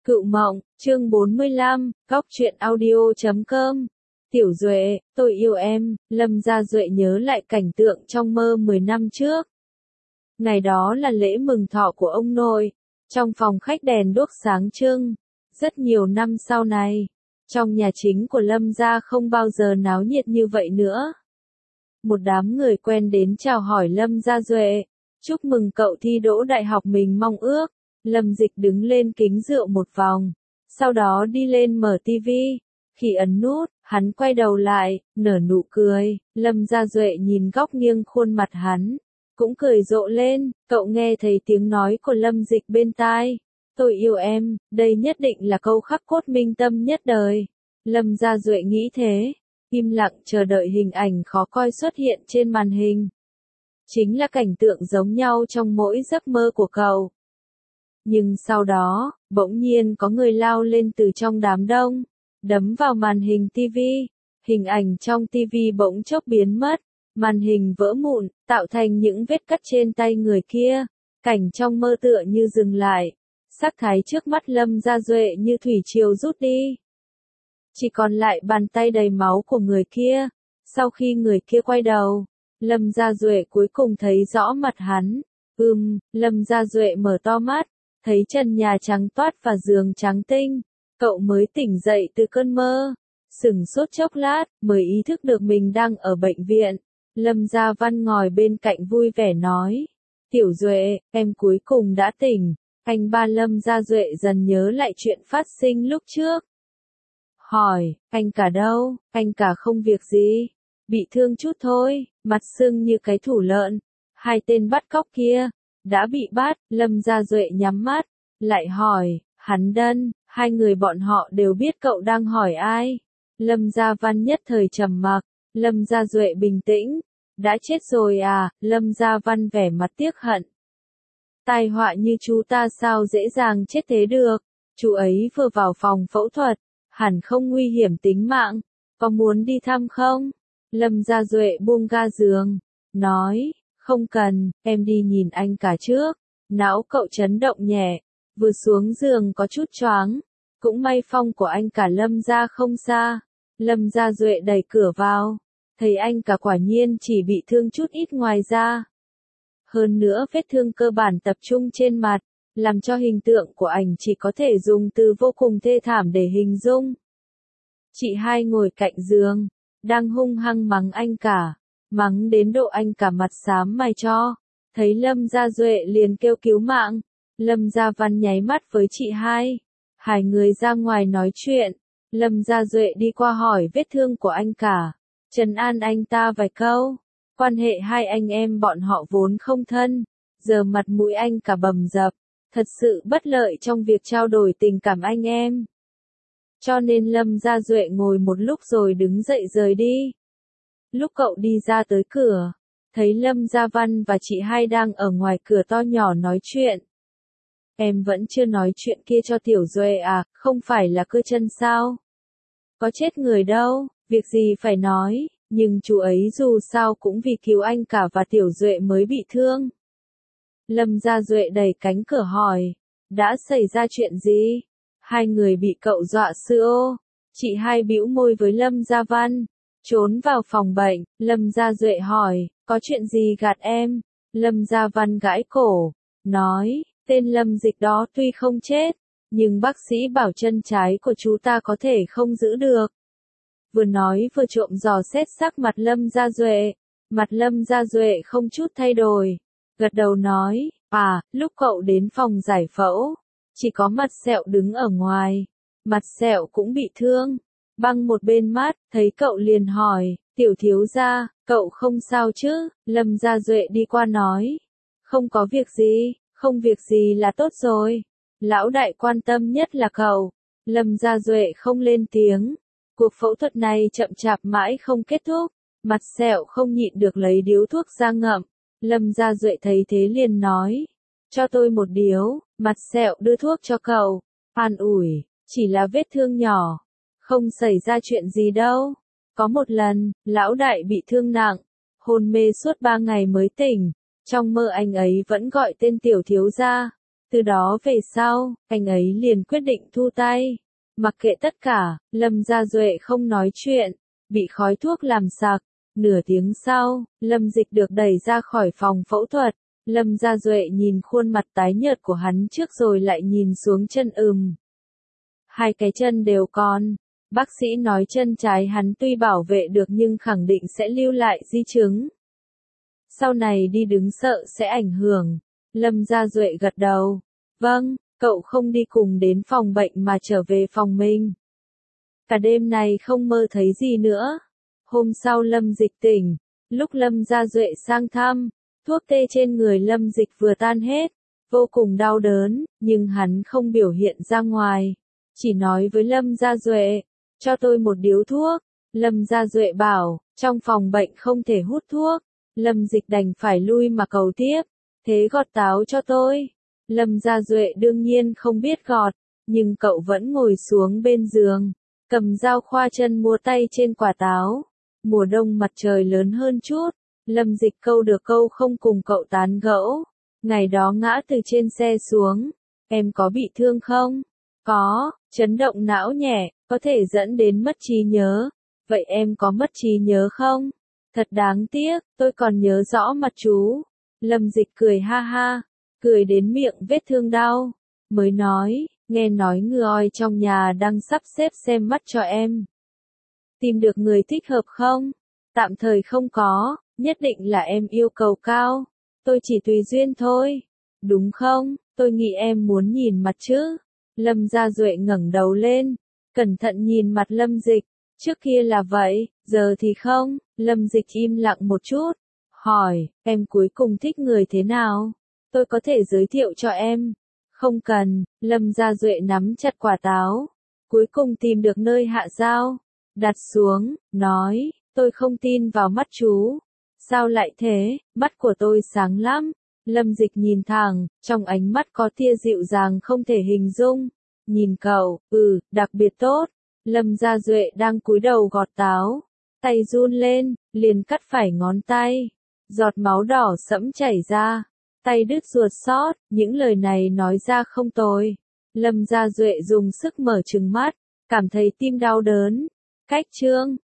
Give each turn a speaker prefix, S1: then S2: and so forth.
S1: Cựu mộng, chương 45, Góc truyện audio.com. Tiểu Duệ, tôi yêu em. Lâm Gia Duệ nhớ lại cảnh tượng trong mơ 10 năm trước. Ngày đó là lễ mừng thọ của ông nội. Trong phòng khách đèn đuốc sáng trưng. Rất nhiều năm sau này, trong nhà chính của Lâm Gia không bao giờ náo nhiệt như vậy nữa. Một đám người quen đến chào hỏi Lâm Gia Duệ. Chúc mừng cậu thi đỗ đại học mình mong ước. Lâm Dịch đứng lên kính rượu một vòng, sau đó đi lên mở tivi. Khi ấn nút, hắn quay đầu lại, nở nụ cười. Lâm Gia Duệ nhìn góc nghiêng khuôn mặt hắn, cũng cười rộ lên. Cậu nghe thấy tiếng nói của Lâm Dịch bên tai. Tôi yêu em, đây nhất định là câu khắc cốt minh tâm nhất đời. Lâm Gia Duệ nghĩ thế, im lặng chờ đợi hình ảnh khó coi xuất hiện trên màn hình. Chính là cảnh tượng giống nhau trong mỗi giấc mơ của cậu. Nhưng sau đó, bỗng nhiên có người lao lên từ trong đám đông, đấm vào màn hình tivi. Hình ảnh trong tivi bỗng chốc biến mất, màn hình vỡ mụn, tạo thành những vết cắt trên tay người kia. Cảnh trong mơ tựa như dừng lại, sắc thái trước mắt Lâm Gia Duệ như thủy triều rút đi. Chỉ còn lại bàn tay đầy máu của người kia. Sau khi người kia quay đầu, Lâm Gia Duệ cuối cùng thấy rõ mặt hắn. Lâm Gia Duệ mở to mắt, thấy trần nhà trắng toát và giường trắng tinh. Cậu mới tỉnh dậy từ cơn mơ, sửng sốt chốc lát, mới ý thức được mình đang ở bệnh viện. Lâm Gia Văn ngồi bên cạnh vui vẻ nói, Tiểu Duệ, em cuối cùng đã tỉnh. Anh ba Lâm Gia Duệ dần nhớ lại chuyện phát sinh lúc trước. Hỏi, anh cả đâu? Anh cả không việc gì, bị thương chút thôi, mặt sưng như cái thủ lợn. Hai tên bắt cóc kia đã bị bắt. Lâm Gia Duệ nhắm mắt, lại hỏi, hắn Đân, hai người bọn họ đều biết cậu đang hỏi ai. Lâm Gia Văn nhất thời trầm mặc. Lâm Gia Duệ bình tĩnh, đã chết rồi à? Lâm Gia Văn vẻ mặt tiếc hận. Tai họa như chú ta sao dễ dàng chết thế được? Chú ấy vừa vào phòng phẫu thuật, hẳn không nguy hiểm tính mạng, có muốn đi thăm không? Lâm Gia Duệ buông ga giường, nói, không cần, em đi nhìn anh cả trước. Não cậu chấn động nhẹ, vừa xuống giường có chút choáng. Cũng may phòng của anh cả Lâm Gia không xa. Lâm Gia Duệ đẩy cửa vào, thấy anh cả quả nhiên chỉ bị thương chút ít ngoài da. Hơn nữa vết thương cơ bản tập trung trên mặt, làm cho hình tượng của ảnh chỉ có thể dùng từ vô cùng thê thảm để hình dung. Chị hai ngồi cạnh giường, đang hung hăng mắng anh cả, mắng đến độ anh cả mặt xám mày cho. Thấy Lâm Gia Duệ liền kêu cứu mạng. Lâm Gia Văn nháy mắt với chị hai. Hai người ra ngoài nói chuyện. Lâm Gia Duệ đi qua hỏi vết thương của anh cả, trấn an anh ta vài câu. Quan hệ hai anh em bọn họ vốn không thân, giờ mặt mũi anh cả bầm dập, thật sự bất lợi trong việc trao đổi tình cảm anh em. Cho nên Lâm Gia Duệ ngồi một lúc rồi đứng dậy rời đi. Lúc cậu đi ra tới cửa, thấy Lâm Gia Văn và chị hai đang ở ngoài cửa to nhỏ nói chuyện. Em vẫn chưa nói chuyện kia cho Tiểu Duệ à, không phải là cơ chân sao? Có chết người đâu, việc gì phải nói, nhưng chú ấy dù sao cũng vì cứu anh cả và Tiểu Duệ mới bị thương. Lâm Gia Duệ đẩy cánh cửa hỏi, đã xảy ra chuyện gì? Hai người bị cậu dọa sữa. Chị hai bĩu môi với Lâm Gia Văn, trốn vào phòng bệnh. Lâm Gia Duệ hỏi, có chuyện gì gạt em? Lâm Gia Văn gãi cổ, nói, tên Lâm Dịch đó tuy không chết, nhưng bác sĩ bảo chân trái của chú ta có thể không giữ được. Vừa nói vừa trộm dò xét sắc mặt Lâm Gia Duệ. Mặt Lâm Gia Duệ không chút thay đổi, gật đầu nói, lúc cậu đến phòng giải phẫu, chỉ có Mặt Sẹo đứng ở ngoài. Mặt Sẹo cũng bị thương, băng một bên mắt, thấy cậu liền hỏi, Tiểu thiếu gia, cậu không sao chứ? Lâm Gia Duệ đi qua nói, không có việc gì, không việc gì là tốt rồi. Lão đại quan tâm nhất là cậu. Lâm Gia Duệ không lên tiếng. Cuộc phẫu thuật này chậm chạp mãi không kết thúc. Mặt Sẹo không nhịn được lấy điếu thuốc ra ngậm. Lâm Gia Duệ thấy thế liền nói, cho tôi một điếu. Mặt Sẹo đưa thuốc cho cậu, an ủi, chỉ là vết thương nhỏ, không xảy ra chuyện gì đâu. Có một lần, lão đại bị thương nặng, hôn mê suốt 3 ngày mới tỉnh. Trong mơ anh ấy vẫn gọi tên Tiểu thiếu gia. Từ đó về sau, anh ấy liền quyết định thu tay. Mặc kệ tất cả, Lâm Gia Duệ không nói chuyện, bị khói thuốc làm sặc. Nửa tiếng sau, Lâm Dịch được đẩy ra khỏi phòng phẫu thuật. Lâm Gia Duệ nhìn khuôn mặt tái nhợt của hắn trước rồi lại nhìn xuống chân. Hai cái chân đều còn. Bác sĩ nói chân trái hắn tuy bảo vệ được nhưng khẳng định sẽ lưu lại di chứng. Sau này đi đứng sợ sẽ ảnh hưởng. Lâm Gia Duệ gật đầu. Vâng, cậu không đi cùng đến phòng bệnh mà trở về phòng mình. Cả đêm này không mơ thấy gì nữa. Hôm sau Lâm Dịch tỉnh. Lúc Lâm Gia Duệ sang thăm, thuốc tê trên người Lâm Dịch vừa tan hết. Vô cùng đau đớn, nhưng hắn không biểu hiện ra ngoài. Chỉ nói với Lâm Gia Duệ, cho tôi một điếu thuốc. Lâm Gia Duệ bảo, trong phòng bệnh không thể hút thuốc. Lâm Dịch đành phải lui mà cầu tiếp. Thế gọt táo cho tôi. Lâm Gia Duệ đương nhiên không biết gọt, nhưng cậu vẫn ngồi xuống bên giường, cầm dao khoa chân múa tay trên quả táo. Mùa đông mặt trời lớn hơn chút, Lâm Dịch câu được câu không cùng cậu tán gẫu. Ngày đó ngã từ trên xe xuống, em có bị thương không? Có, chấn động não nhẹ, có thể dẫn đến mất trí nhớ. Vậy em có mất trí nhớ không? Thật đáng tiếc, tôi còn nhớ rõ mặt chú. Lâm Dịch cười ha ha, cười đến miệng vết thương đau, mới nói, nghe nói người oi trong nhà đang sắp xếp xem mắt cho em. Tìm được người thích hợp không? Tạm thời không có, nhất định là em yêu cầu cao. Tôi chỉ tùy duyên thôi. Đúng không? Tôi nghĩ em muốn nhìn mặt chứ. Lâm Gia Duệ ngẩng đầu lên, cẩn thận nhìn mặt Lâm Dịch. Trước kia là vậy, giờ thì không. Lâm Dịch im lặng một chút, hỏi, em cuối cùng thích người thế nào? Tôi có thể giới thiệu cho em. Không cần. Lâm Gia Duệ nắm chặt quả táo. Cuối cùng tìm được nơi hạ dao. Đặt xuống, nói, tôi không tin vào mắt chú. Sao lại thế? Mắt của tôi sáng lắm. Lâm Dịch nhìn thẳng, trong ánh mắt có tia dịu dàng không thể hình dung. Nhìn cậu, đặc biệt tốt. Lâm Gia Duệ đang cúi đầu gọt táo. Tay run lên, liền cắt phải ngón tay. Giọt máu đỏ sẫm chảy ra. Tay đứt ruột xót, những lời này nói ra không tồi. Lâm Gia Duệ dùng sức mở trừng mắt, cảm thấy tim đau đớn. Cách chương